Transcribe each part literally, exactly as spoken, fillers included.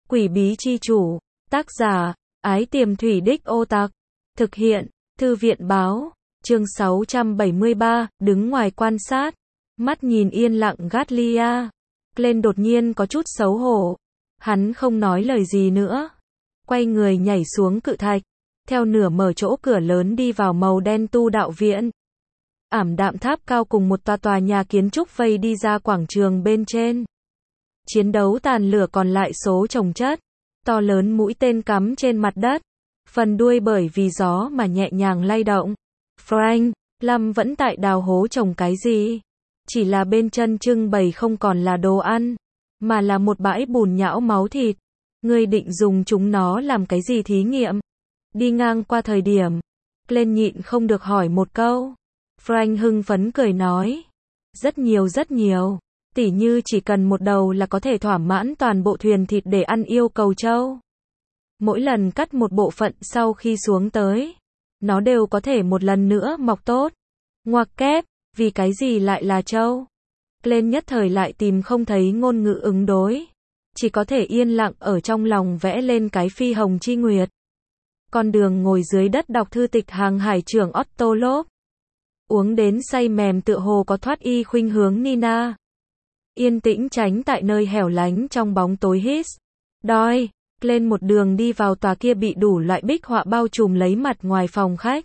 Quỷ bí chi chủ, tác giả, Ái Tiềm Thủy Đích Ô Tạc, thực hiện, Thư viện báo, chương sáu trăm bảy mươi ba, đứng ngoài quan sát, mắt nhìn yên lặng Gatlia. Glenn đột nhiên có chút xấu hổ, hắn không nói lời gì nữa, quay người nhảy xuống cự thạch, theo nửa mở chỗ cửa lớn đi vào màu đen tu đạo viện. Ảm đạm tháp cao cùng một tòa tòa nhà kiến trúc vây đi ra quảng trường bên trên. Chiến đấu tàn lửa còn lại số chồng chất, to lớn mũi tên cắm trên mặt đất, phần đuôi bởi vì gió mà nhẹ nhàng lay động. Frank, Lâm vẫn tại đào hố trồng cái gì? Chỉ là bên chân trưng bày không còn là đồ ăn, mà là một bãi bùn nhão máu thịt. Ngươi định dùng chúng nó làm cái gì thí nghiệm? Đi ngang qua thời điểm, Glenn nhịn không được hỏi một câu. Frank hưng phấn cười nói, rất nhiều rất nhiều, tỉ như chỉ cần một đầu là có thể thỏa mãn toàn bộ thuyền thịt để ăn yêu cầu trâu. Mỗi lần cắt một bộ phận sau khi xuống tới, nó đều có thể một lần nữa mọc tốt. Ngoặc kép, vì cái gì lại là trâu? Glenn nhất thời lại tìm không thấy ngôn ngữ ứng đối, chỉ có thể yên lặng ở trong lòng vẽ lên cái phi hồng chi nguyệt. Con đường ngồi dưới đất đọc thư tịch hàng hải trưởng Otto Lốp, uống đến say mềm tựa hồ có thoát y khuynh hướng Nina. Yên tĩnh tránh tại nơi hẻo lánh trong bóng tối hít. Đói, lên một đường đi vào tòa kia bị đủ loại bích họa bao trùm lấy mặt ngoài phòng khách.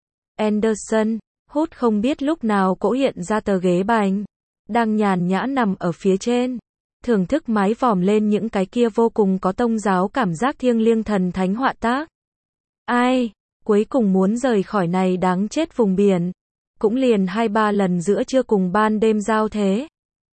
Anderson, hút không biết lúc nào cỗ hiện ra tờ ghế bành, đang nhàn nhã nằm ở phía trên, thưởng thức mái vòm lên những cái kia vô cùng có tông giáo cảm giác thiêng liêng thần thánh họa tác. Ai, cuối cùng muốn rời khỏi này đáng chết vùng biển, cũng liền hai ba lần giữa trưa cùng ban đêm giao thế.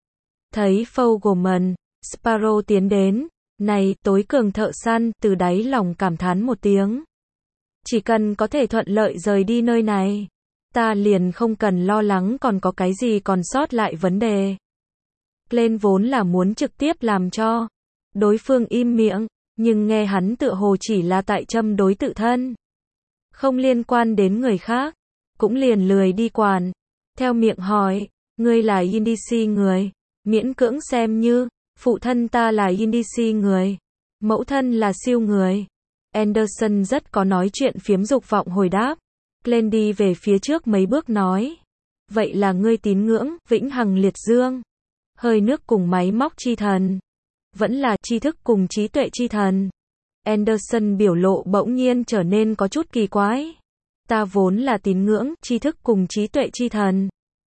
Thấy Fogelman, Sparrow tiến đến, này, tối cường thợ săn, từ đáy lòng cảm thán một tiếng. Chỉ cần có thể thuận lợi rời đi nơi này, ta liền không cần lo lắng còn có cái gì còn sót lại vấn đề. Glenn vốn là muốn trực tiếp làm cho đối phương im miệng, nhưng nghe hắn tựa hồ chỉ là tại châm đối tự thân, không liên quan đến người khác, cũng liền lười đi quản. Theo miệng hỏi, ngươi là Indici người, miễn cưỡng xem như, phụ thân ta là Indici người, mẫu thân là siêu người. Anderson rất có nói chuyện phiếm dục vọng hồi đáp. Glenn đi về phía trước mấy bước nói, vậy là ngươi tín ngưỡng vĩnh hằng liệt dương, hơi nước cùng máy móc chi thần, vẫn là tri thức cùng trí tuệ chi thần? Anderson biểu lộ bỗng nhiên trở nên có chút kỳ quái. Ta vốn là tín ngưỡng tri thức cùng trí tuệ chi thần,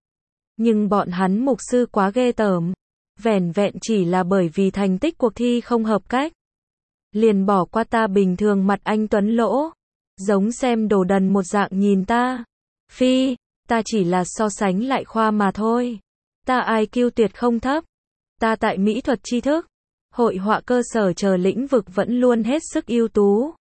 nhưng bọn hắn mục sư quá ghê tởm, vẻn vẹn chỉ là bởi vì thành tích cuộc thi không hợp cách, liền bỏ qua ta bình thường mặt anh tuấn lỗ, giống xem đồ đần một dạng nhìn ta. Phi, ta chỉ là so sánh lại khoa mà thôi. Ta i kiu tuyệt không thấp. Ta tại mỹ thuật tri thức, hội họa cơ sở chờ lĩnh vực vẫn luôn hết sức ưu tú.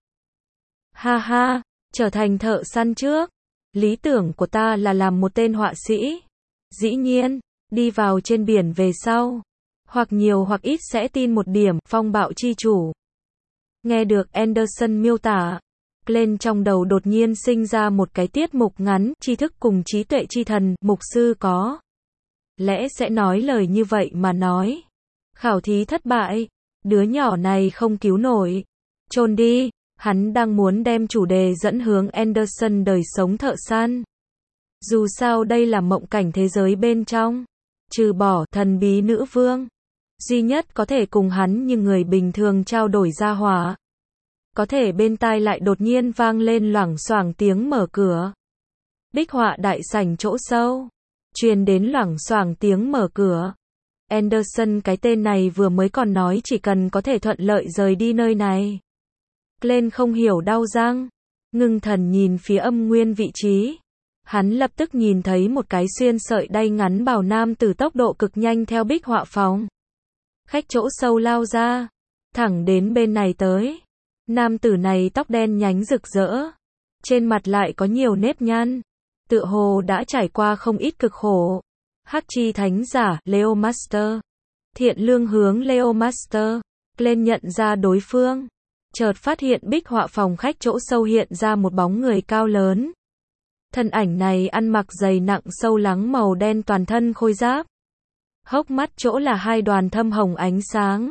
Ha ha, trở thành thợ săn trước, lý tưởng của ta là làm một tên họa sĩ. Dĩ nhiên, đi vào trên biển về sau, hoặc nhiều hoặc ít sẽ tin một điểm phong bạo chi chủ. Nghe được Anderson miêu tả, Glenn trong đầu đột nhiên sinh ra một cái tiết mục ngắn, tri thức cùng trí tuệ chi thần, mục sư có lẽ sẽ nói lời như vậy mà nói. Khảo thí thất bại, đứa nhỏ này không cứu nổi, chôn đi. Hắn đang muốn đem chủ đề dẫn hướng Anderson đời sống thợ săn. Dù sao đây là mộng cảnh thế giới bên trong, trừ bỏ thần bí nữ vương, duy nhất có thể cùng hắn như người bình thường trao đổi gia hỏa. Có thể bên tai lại đột nhiên vang lên loảng xoảng tiếng mở cửa. Bích họa đại sảnh chỗ sâu, truyền đến loảng xoảng tiếng mở cửa. Anderson cái tên này vừa mới còn nói chỉ cần có thể thuận lợi rời đi nơi này. Glenn không hiểu đau răng, ngưng thần nhìn phía âm nguyên vị trí. Hắn lập tức nhìn thấy một cái xuyên sợi đay ngắn bào nam từ tốc độ cực nhanh theo bích họa phòng khách chỗ sâu lao ra, thẳng đến bên này tới. Nam tử này tóc đen nhánh rực rỡ, trên mặt lại có nhiều nếp nhăn, tựa hồ đã trải qua không ít cực khổ. Hắc chi thánh giả, Leo Master. Thiện lương hướng Leo Master. Glenn nhận ra đối phương, chợt phát hiện bích họa phòng khách chỗ sâu hiện ra một bóng người cao lớn. Thân ảnh này ăn mặc dày nặng sâu lắng màu đen toàn thân khôi giáp. Hốc mắt chỗ là hai đoàn thâm hồng ánh sáng.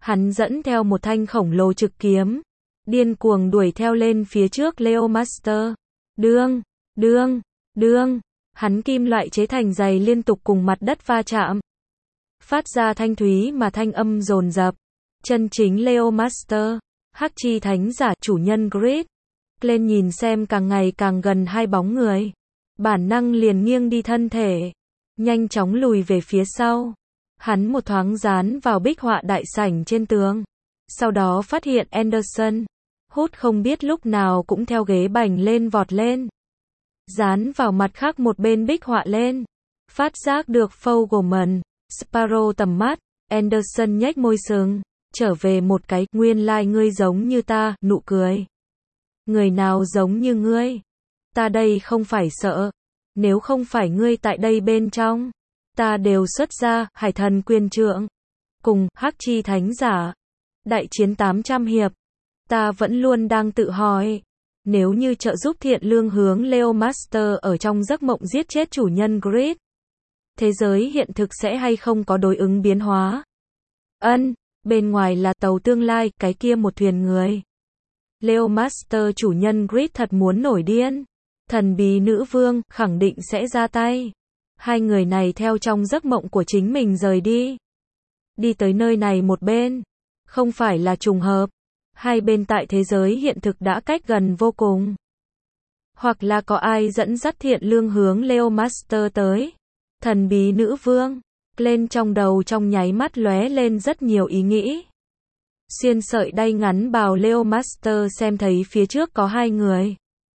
Hắn dẫn theo một thanh khổng lồ trực kiếm, điên cuồng đuổi theo lên phía trước Leo Master. Đương, đương, đương, hắn kim loại chế thành giày liên tục cùng mặt đất va chạm, phát ra thanh thúy mà thanh âm dồn dập. Chân chính Leo Master, Hắc Chi Thánh Giả, chủ nhân Grid, lên nhìn xem càng ngày càng gần hai bóng người, bản năng liền nghiêng đi thân thể, nhanh chóng lùi về phía sau. Hắn một thoáng dán vào bích họa đại sảnh trên tường, sau đó phát hiện Anderson, hút không biết lúc nào cũng theo ghế bành lên vọt lên, dán vào mặt khác một bên bích họa lên, phát giác được Fogelman, Sparrow tầm mắt. Anderson nhếch môi sừng, trở về một cái, nguyên lai like ngươi giống như ta, nụ cười. Người nào giống như ngươi? Ta đây không phải sợ, nếu không phải ngươi tại đây bên trong, ta đều xuất ra, Hải Thần Quyền Trượng, cùng, Hắc Chi Thánh Giả, đại chiến tám trăm hiệp. Ta vẫn luôn đang tự hỏi, nếu như trợ giúp thiện lương hướng Leo Master ở trong giấc mộng giết chết chủ nhân Grid, thế giới hiện thực sẽ hay không có đối ứng biến hóa? Ân, bên ngoài là tàu tương lai, cái kia một thuyền người. Leo Master chủ nhân Grid thật muốn nổi điên. Thần bí nữ vương, khẳng định sẽ ra tay. Hai người này theo trong giấc mộng của chính mình rời đi. Đi tới nơi này một bên. Không phải là trùng hợp. Hai bên tại thế giới hiện thực đã cách gần vô cùng. Hoặc là có ai dẫn dắt thiện lương hướng Leo Master tới. Thần bí nữ vương. Lên trong đầu trong nháy mắt lóe lên rất nhiều ý nghĩ. Xuyên sợi đay ngắn bào Leo Master xem thấy phía trước có hai người.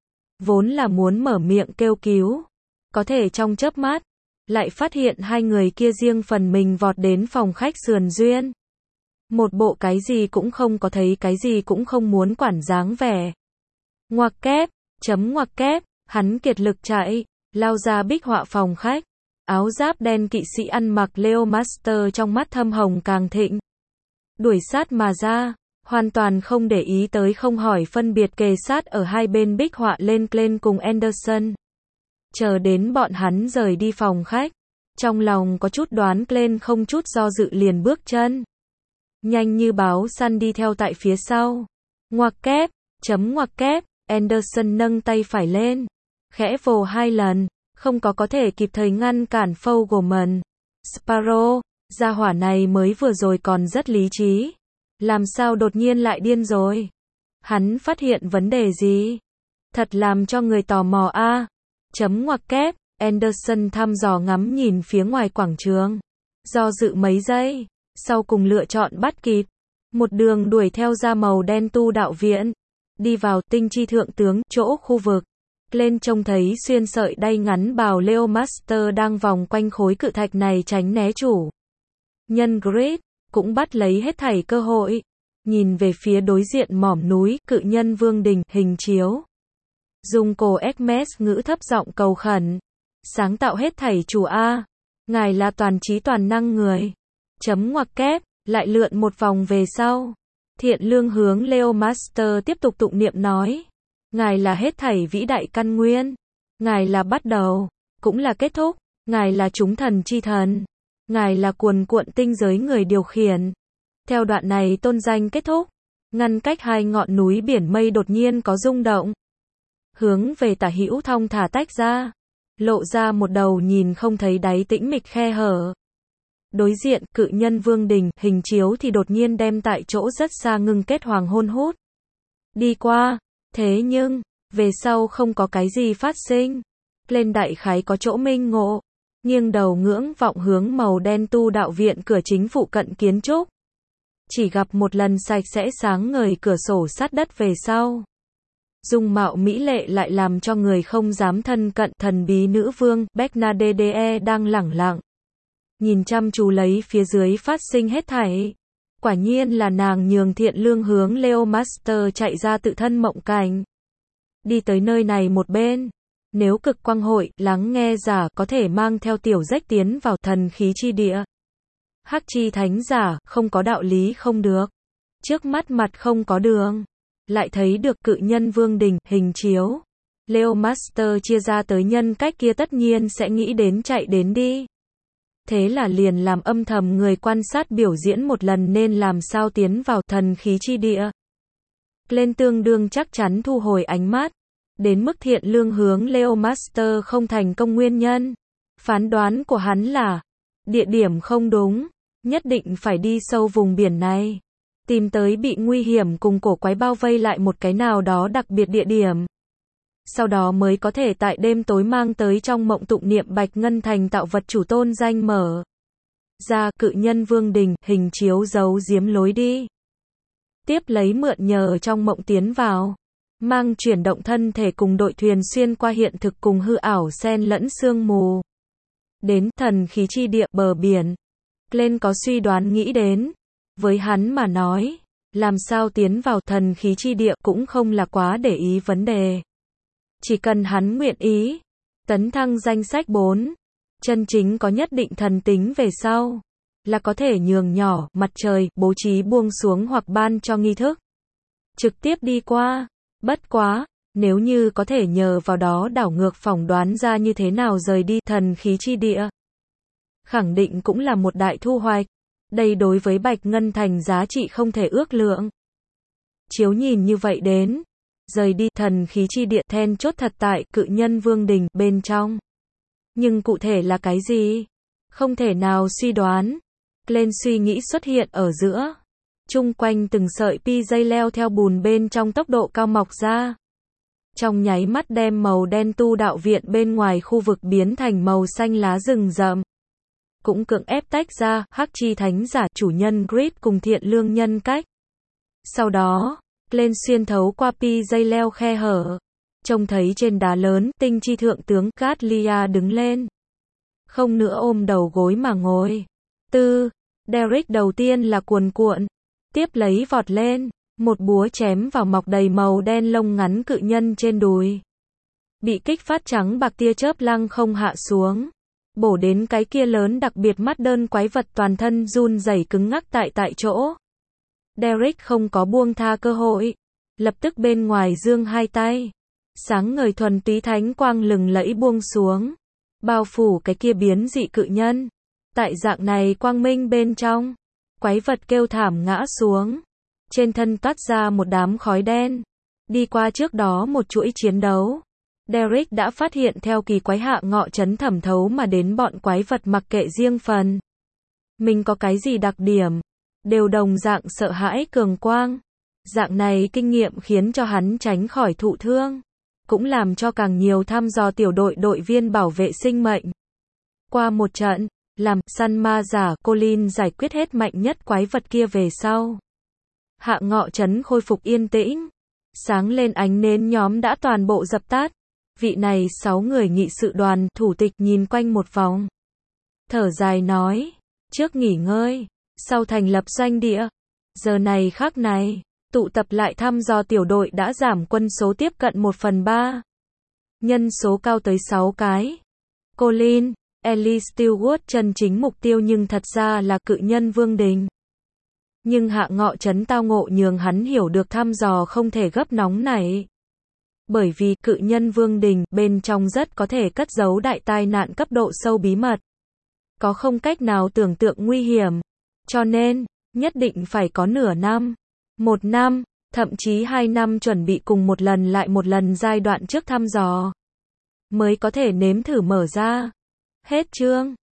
Vốn là muốn mở miệng kêu cứu. Có thể trong chớp mắt, lại phát hiện hai người kia riêng phần mình vọt đến phòng khách sườn duyên. Một bộ cái gì cũng không có thấy, cái gì cũng không muốn quản dáng vẻ. Ngoặc kép, chấm ngoặc kép, hắn kiệt lực chạy, lao ra bích họa phòng khách. Áo giáp đen kỵ sĩ ăn mặc Leo Master trong mắt thâm hồng càng thịnh. Đuổi sát mà ra, hoàn toàn không để ý tới không hỏi phân biệt kề sát ở hai bên bích họa lên Glenn cùng Anderson. Chờ đến bọn hắn rời đi phòng khách, trong lòng có chút đoán Glenn không chút do dự liền bước chân. Nhanh như báo săn đi theo tại phía sau. Ngoặc kép, chấm ngoặc kép, Anderson nâng tay phải lên, khẽ vồ hai lần, không có có thể kịp thời ngăn cản Fogelman. Sparrow, gia hỏa này mới vừa rồi còn rất lý trí. Làm sao đột nhiên lại điên rồi? Hắn phát hiện vấn đề gì? Thật làm cho người tò mò a. À. Chấm ngoặc kép, Anderson thăm dò ngắm nhìn phía ngoài quảng trường. Do dự mấy giây, sau cùng lựa chọn bắt kịp. Một đường đuổi theo ra màu đen tu đạo viện. Đi vào tinh chi thượng tướng, chỗ khu vực. Lên trông thấy xuyên sợi đay ngắn bào Leo Master đang vòng quanh khối cự thạch này tránh né chủ nhân Grid, cũng bắt lấy hết thảy cơ hội. Nhìn về phía đối diện mỏm núi, cự nhân vương đình, hình chiếu. Dùng cổ Hermes ngữ thấp giọng cầu khẩn. Sáng tạo hết thảy chủ A. Ngài là toàn trí toàn năng người. Chấm ngoặc kép, lại lượn một vòng về sau. Thiện lương hướng Leo Master tiếp tục tụng niệm nói. Ngài là hết thảy vĩ đại căn nguyên. Ngài là bắt đầu, cũng là kết thúc. Ngài là chúng thần chi thần. Ngài là cuồn cuộn tinh giới người điều khiển. Theo đoạn này tôn danh kết thúc, ngăn cách hai ngọn núi biển mây đột nhiên có rung động. Hướng về tả hữu thong thả tách ra, lộ ra một đầu nhìn không thấy đáy tĩnh mịch khe hở. Đối diện, cự nhân vương đình, hình chiếu thì đột nhiên đem tại chỗ rất xa ngưng kết hoàng hôn hút. Đi qua, thế nhưng, về sau không có cái gì phát sinh. Lên đại khái có chỗ minh ngộ. Nghiêng đầu ngưỡng vọng hướng màu đen tu đạo viện cửa chính phụ cận kiến trúc. Chỉ gặp một lần sạch sẽ sáng ngời cửa sổ sát đất về sau. Dung mạo mỹ lệ lại làm cho người không dám thân cận. Thần bí nữ vương, Bernadette đang lẳng lặng. Nhìn chăm chú lấy phía dưới phát sinh hết thảy. Quả nhiên là nàng nhường thiện lương hướng Leo Master chạy ra tự thân mộng cảnh. Đi tới nơi này một bên. Nếu cực quang hội, lắng nghe giả có thể mang theo tiểu rách tiến vào thần khí chi địa. Hắc chi thánh giả, không có đạo lý không được. Trước mắt mặt không có đường. Lại thấy được cự nhân vương đình, hình chiếu. Leo Master chia ra tới nhân cách kia tất nhiên sẽ nghĩ đến chạy đến đi. thế là liền làm âm thầm người quan sát biểu diễn một lần nên làm sao tiến vào thần khí chi địa. Glenn tương đương chắc chắn thu hồi ánh mắt, đến mức thiện lương hướng Leo Master không thành công nguyên nhân. Phán đoán của hắn là, địa điểm không đúng, nhất định phải đi sâu vùng biển này, tìm tới bị nguy hiểm cùng cổ quái bao vây lại một cái nào đó đặc biệt địa điểm. Sau đó mới có thể tại đêm tối mang tới trong mộng tụng niệm Bạch Ngân Thành tạo vật chủ tôn danh mở ra cự nhân vương đình, hình chiếu giấu giếm lối đi. Tiếp lấy mượn nhờ trong mộng tiến vào, mang chuyển động thân thể cùng đội thuyền xuyên qua hiện thực cùng hư ảo xen lẫn sương mù. Đến thần khí chi địa bờ biển, Glenn có suy đoán nghĩ đến, với hắn mà nói, làm sao tiến vào thần khí chi địa cũng không là quá để ý vấn đề. Chỉ cần hắn nguyện ý, tấn thăng danh sách bốn, chân chính có nhất định thần tính về sau, là có thể nhường nhỏ mặt trời, bố trí buông xuống hoặc ban cho nghi thức. Trực tiếp đi qua, bất quá, nếu như có thể nhờ vào đó đảo ngược phỏng đoán ra như thế nào rời đi thần khí chi địa. Khẳng định cũng là một đại thu hoạch. Đây đối với Bạch Ngân Thành giá trị không thể ước lượng. Chiếu nhìn như vậy đến, rời đi thần khí chi địa then chốt thật tại cự nhân vương đình bên trong. Nhưng cụ thể là cái gì? Không thể nào suy đoán. Glenn suy nghĩ xuất hiện ở giữa. Chung quanh từng sợi pi dây leo theo bùn bên trong tốc độ cao mọc ra. Trong nháy mắt đem màu đen tu đạo viện bên ngoài khu vực biến thành màu xanh lá rừng rậm. Cũng cưỡng ép tách ra, hắc chi thánh giả chủ nhân Grid cùng thiện lương nhân cách. Sau đó, Glenn xuyên thấu qua pi dây leo khe hở. Trông thấy trên đá lớn, tinh chi thượng tướng Gatlia đứng lên. Không nữa ôm đầu gối mà ngồi. Tư, Derek đầu tiên là cuồn cuộn. Tiếp lấy vọt lên, một búa chém vào mọc đầy màu đen lông ngắn cự nhân trên đùi. Bị kích phát trắng bạc tia chớp lăng không hạ xuống. Bổ đến cái kia lớn đặc biệt mắt đơn quái vật toàn thân run rẩy cứng ngắc tại tại chỗ. Derek không có buông tha cơ hội. Lập tức bên ngoài giương hai tay. Sáng ngời thuần túy thánh quang lừng lẫy buông xuống. Bao phủ cái kia biến dị cự nhân. Tại dạng này quang minh bên trong. Quái vật kêu thảm ngã xuống. Trên thân toát ra một đám khói đen. Đi qua trước đó một chuỗi chiến đấu. Derek đã phát hiện theo kỳ quái hạ ngọ chấn thẩm thấu mà đến bọn quái vật mặc kệ riêng phần. Mình có cái gì đặc điểm. Đều đồng dạng sợ hãi cường quang. Dạng này kinh nghiệm khiến cho hắn tránh khỏi thụ thương. Cũng làm cho càng nhiều thăm dò tiểu đội đội viên bảo vệ sinh mệnh. Qua một trận, làm săn ma giả Colin giải quyết hết mạnh nhất quái vật kia về sau. Hạ ngọ trấn khôi phục yên tĩnh. Sáng lên ánh nến nhóm đã toàn bộ dập tắt. Vị này sáu người nghị sự đoàn thủ tịch nhìn quanh một vòng. Thở dài nói, trước nghỉ ngơi, sau thành lập doanh địa. Giờ này khắc này, tụ tập lại thăm dò tiểu đội đã giảm quân số tiếp cận một phần ba. Nhân số cao tới sáu cái. Colin, Ellie Stewart chân chính mục tiêu nhưng thật ra là cự nhân vương đình. Nhưng hạ ngọ trấn tao ngộ nhường hắn hiểu được thăm dò không thể gấp nóng này. Bởi vì cự nhân vương đình bên trong rất có thể cất giấu đại tai nạn cấp độ sâu bí mật. Có không cách nào tưởng tượng nguy hiểm. Cho nên, nhất định phải có nửa năm, một năm, thậm chí hai năm chuẩn bị cùng một lần lại một lần giai đoạn trước thăm dò. Mới có thể nếm thử mở ra. Hết chương.